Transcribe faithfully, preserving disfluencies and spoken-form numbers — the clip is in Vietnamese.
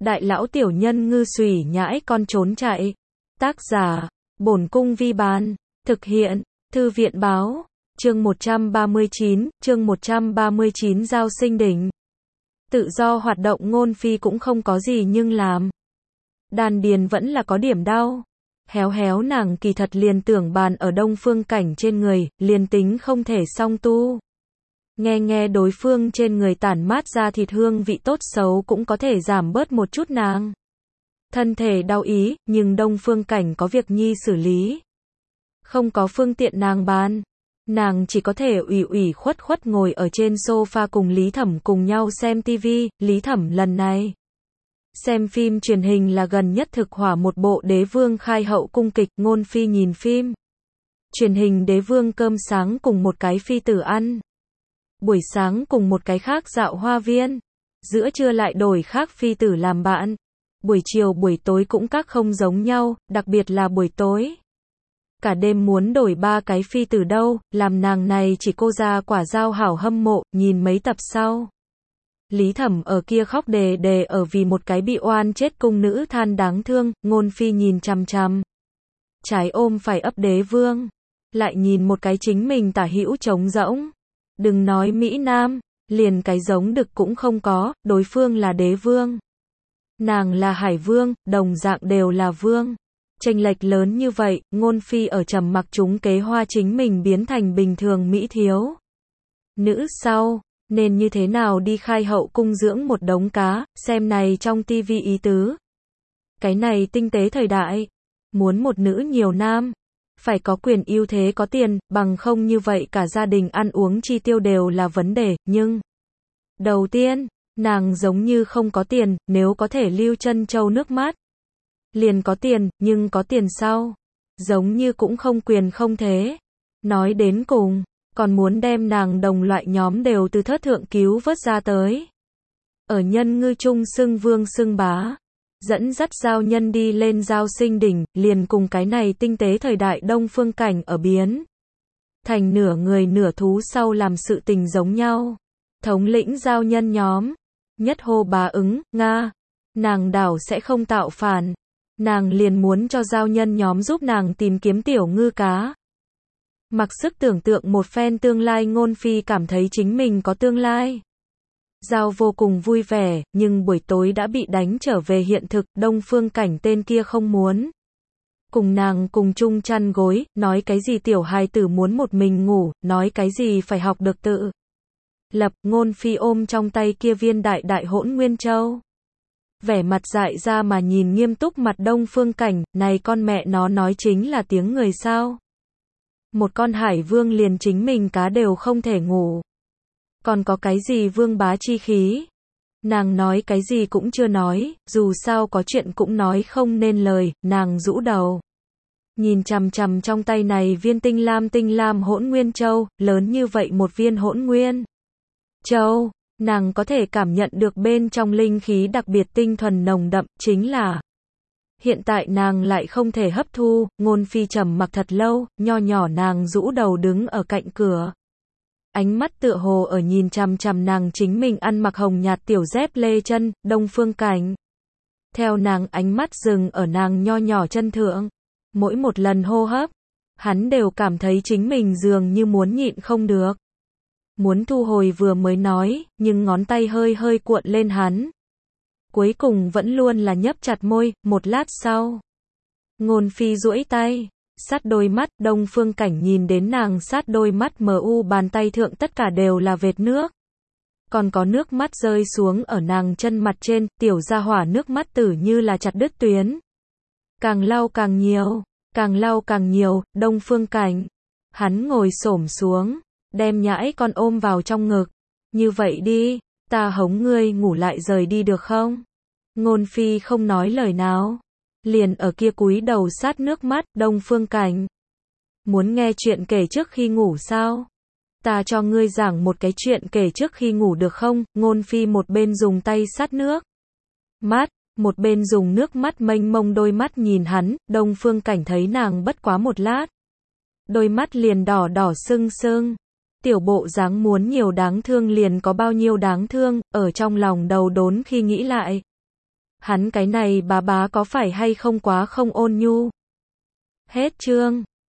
Đại lão tiểu nhân ngư xùy nhãi con trốn chạy. Tác giả, Bổn Cung Vi Bán. Thực hiện, Thư viện Báo. Chương một trăm ba mươi chín, chương một trăm ba mươi chín Giao Sinh Đỉnh. Tự do hoạt động ngôn phi cũng không có gì nhưng làm. Đan điền vẫn là có điểm đau. Héo héo nàng kỳ thật liền tưởng bàn ở Đông Phương Cảnh trên người, liền tính không thể song tu. Nghe nghe đối phương trên người tản mát ra thịt hương vị tốt xấu cũng có thể giảm bớt một chút nàng thân thể đau ý, nhưng Đông Phương Cảnh có việc nhi xử lý. Không có phương tiện nàng bàn. Nàng chỉ có thể ủy ủy khuất khuất ngồi ở trên sofa cùng Lý Thẩm cùng nhau xem tivi. Lý Thẩm lần này xem phim truyền hình là gần nhất thực hỏa một bộ Đế Vương khai hậu cung kịch. Ngôn phi nhìn phim truyền hình Đế Vương cơm sáng cùng một cái phi tử ăn, buổi sáng cùng một cái khác dạo hoa viên, giữa trưa lại đổi khác phi tử làm bạn, buổi chiều buổi tối cũng các không giống nhau, đặc biệt là buổi tối. Cả đêm muốn đổi ba cái phi tử đâu, làm nàng này chỉ cô ra quả dao hảo hâm mộ. Nhìn mấy tập sau, Lý Thẩm ở kia khóc đề đề ở vì một cái bị oan chết cung nữ than đáng thương. Ngôn phi nhìn chằm chằm, trái ôm phải ấp Đế Vương, lại nhìn một cái chính mình tả hữu trống rỗng. Đừng nói Mỹ Nam, liền cái giống đực cũng không có, đối phương là Đế Vương. Nàng là Hải Vương, đồng dạng đều là Vương. Chênh lệch lớn như vậy, ngôn phi ở trầm mặc chúng kế hoa chính mình biến thành bình thường Mỹ thiếu nữ sau, nên như thế nào đi khai hậu cung dưỡng một đống cá, xem này trong tivi ý tứ. Cái này tinh tế thời đại, muốn một nữ nhiều nam, phải có quyền ưu thế có tiền, bằng không như vậy cả gia đình ăn uống chi tiêu đều là vấn đề. Nhưng đầu tiên, nàng giống như không có tiền, nếu có thể lưu chân châu nước mắt, liền có tiền, nhưng có tiền sau, giống như cũng không quyền không thế. Nói đến cùng, còn muốn đem nàng đồng loại nhóm đều từ thớt thượng cứu vớt ra tới. Ở nhân ngư chung xưng vương xưng bá, dẫn dắt giao nhân đi lên giao sinh đỉnh, liền cùng cái này tinh tế thời đại Đông Phương Cảnh ở biến thành nửa người nửa thú sau làm sự tình giống nhau. Thống lĩnh giao nhân nhóm, nhất hô bá ứng, Nga, nàng đảo sẽ không tạo phản. Nàng liền muốn cho giao nhân nhóm giúp nàng tìm kiếm tiểu ngư cá. Mặc sức tưởng tượng một phen tương lai, ngôn phi cảm thấy chính mình có tương lai. Giao vô cùng vui vẻ, nhưng buổi tối đã bị đánh trở về hiện thực. Đông Phương Cảnh tên kia không muốn cùng nàng cùng chung chăn gối, nói cái gì tiểu hài tử muốn một mình ngủ, nói cái gì phải học được tự lập. Ngôn phi ôm trong tay kia viên đại đại hỗn nguyên châu, vẻ mặt dại ra mà nhìn nghiêm túc mặt Đông Phương Cảnh. Này con mẹ nó nói chính là tiếng người sao? Một con hải vương liền chính mình cá đều không thể ngủ, còn có cái gì vương bá chi khí? Nàng nói cái gì cũng chưa nói, dù sao có chuyện cũng nói không nên lời. Nàng rũ đầu, nhìn chằm chằm trong tay này viên tinh lam tinh lam hỗn nguyên châu, lớn như vậy một viên hỗn nguyên châu, nàng có thể cảm nhận được bên trong linh khí đặc biệt tinh thuần nồng đậm, chính là hiện tại nàng lại không thể hấp thu. Ngôn phi trầm mặc thật lâu, nho nhỏ nàng rũ đầu đứng ở cạnh cửa, ánh mắt tựa hồ ở nhìn chằm chằm nàng chính mình ăn mặc hồng nhạt tiểu dép lê chân. Đông Phương Cảnh theo nàng ánh mắt dừng ở nàng nho nhỏ chân thượng, mỗi một lần hô hấp, hắn đều cảm thấy chính mình dường như muốn nhịn không được, muốn thu hồi vừa mới nói, nhưng ngón tay hơi hơi cuộn lên hắn, cuối cùng vẫn luôn là nhấp chặt môi. Một lát sau, ngôn phi duỗi tay sát đôi mắt. Đông Phương Cảnh nhìn đến nàng sát đôi mắt mờ u, bàn tay thượng tất cả đều là vệt nước, còn có nước mắt rơi xuống ở nàng chân mặt trên. Tiểu gia hỏa nước mắt tử như là chặt đứt tuyến, càng lau càng nhiều, càng lau càng nhiều. Đông Phương Cảnh, hắn ngồi xổm xuống, đem nhãi con ôm vào trong ngực. Như vậy đi, ta hống ngươi ngủ lại rời đi được không? Ngôn phi không nói lời nào, liền ở kia cúi đầu sát nước mắt. Đông Phương Cảnh, muốn nghe chuyện kể trước khi ngủ sao? Ta cho ngươi giảng một cái chuyện kể trước khi ngủ được không? Ngôn phi một bên dùng tay sát nước mắt, một bên dùng nước mắt mênh mông đôi mắt nhìn hắn. Đông Phương Cảnh thấy nàng bất quá một lát, đôi mắt liền đỏ đỏ sưng sưng. Tiểu bộ dáng muốn nhiều đáng thương liền có bao nhiêu đáng thương, ở trong lòng đầu đốn khi nghĩ lại. Hắn cái này bá bá có phải hay không quá không ôn nhu. Hết chương.